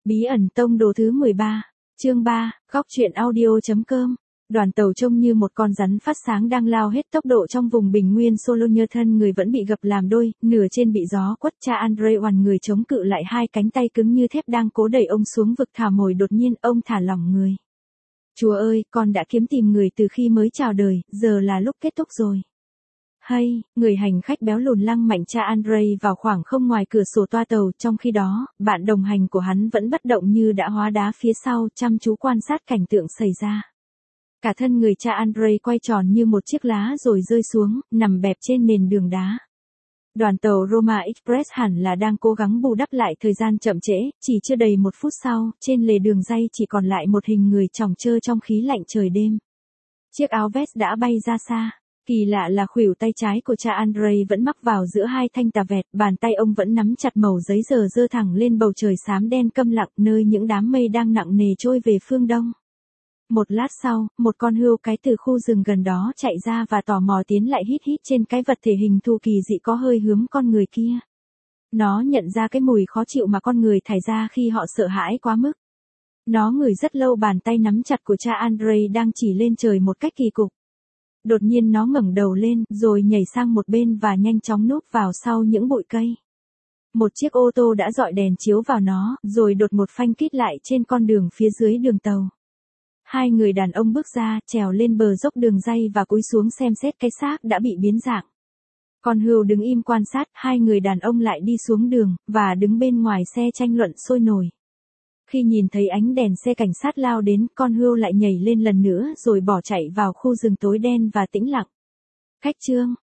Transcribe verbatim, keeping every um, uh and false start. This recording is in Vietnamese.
Bí ẩn tông đồ thứ mười ba, chương ba, góc truyện audio.com. Đoàn tàu trông như một con rắn phát sáng đang lao hết tốc độ trong vùng bình nguyên Solonier, thân người vẫn bị gập làm đôi, nửa trên bị gió quất. Cha Andre oằn người chống cự lại, hai cánh tay cứng như thép đang cố đẩy ông xuống vực thẳm mồi. Đột nhiên ông thả lỏng người. Chúa ơi, con đã kiếm tìm người từ khi mới chào đời, giờ là lúc kết thúc rồi. Hay, người hành khách béo lùn lăng mạnh cha Andre vào khoảng không ngoài cửa sổ toa tàu. Trong khi đó, bạn đồng hành của hắn vẫn bất động như đã hóa đá phía sau, chăm chú quan sát cảnh tượng xảy ra. Cả thân người cha Andre quay tròn như một chiếc lá rồi rơi xuống, nằm bẹp trên nền đường đá. Đoàn tàu Roma Express hẳn là đang cố gắng bù đắp lại thời gian chậm trễ. Chỉ chưa đầy một phút sau, trên lề đường ray chỉ còn lại một hình người chòng chơ trong khí lạnh trời đêm. Chiếc áo vest đã bay ra xa. Kỳ lạ là khuỷu tay trái của cha Andre vẫn mắc vào giữa hai thanh tà vẹt, bàn tay ông vẫn nắm chặt mẩu giấy giờ giơ thẳng lên bầu trời xám đen câm lặng, nơi những đám mây đang nặng nề trôi về phương đông. Một lát sau, một con hươu cái từ khu rừng gần đó chạy ra và tò mò tiến lại hít hít trên cái vật thể hình thù kỳ dị có hơi hướng con người kia. Nó nhận ra cái mùi khó chịu mà con người thải ra khi họ sợ hãi quá mức. Nó ngửi rất lâu bàn tay nắm chặt của cha Andre đang chỉ lên trời một cách kỳ cục. Đột nhiên nó ngẩng đầu lên, rồi nhảy sang một bên và nhanh chóng núp vào sau những bụi cây. Một chiếc ô tô đã dọi đèn chiếu vào nó, rồi đột một phanh kít lại trên con đường phía dưới đường tàu. Hai người đàn ông bước ra, trèo lên bờ dốc đường ray và cúi xuống xem xét cái xác đã bị biến dạng. Con hươu đứng im quan sát, hai người đàn ông lại đi xuống đường, và đứng bên ngoài xe tranh luận sôi nổi. Khi nhìn thấy ánh đèn xe cảnh sát lao đến, con hươu lại nhảy lên lần nữa rồi bỏ chạy vào khu rừng tối đen và tĩnh lặng. Khách trương,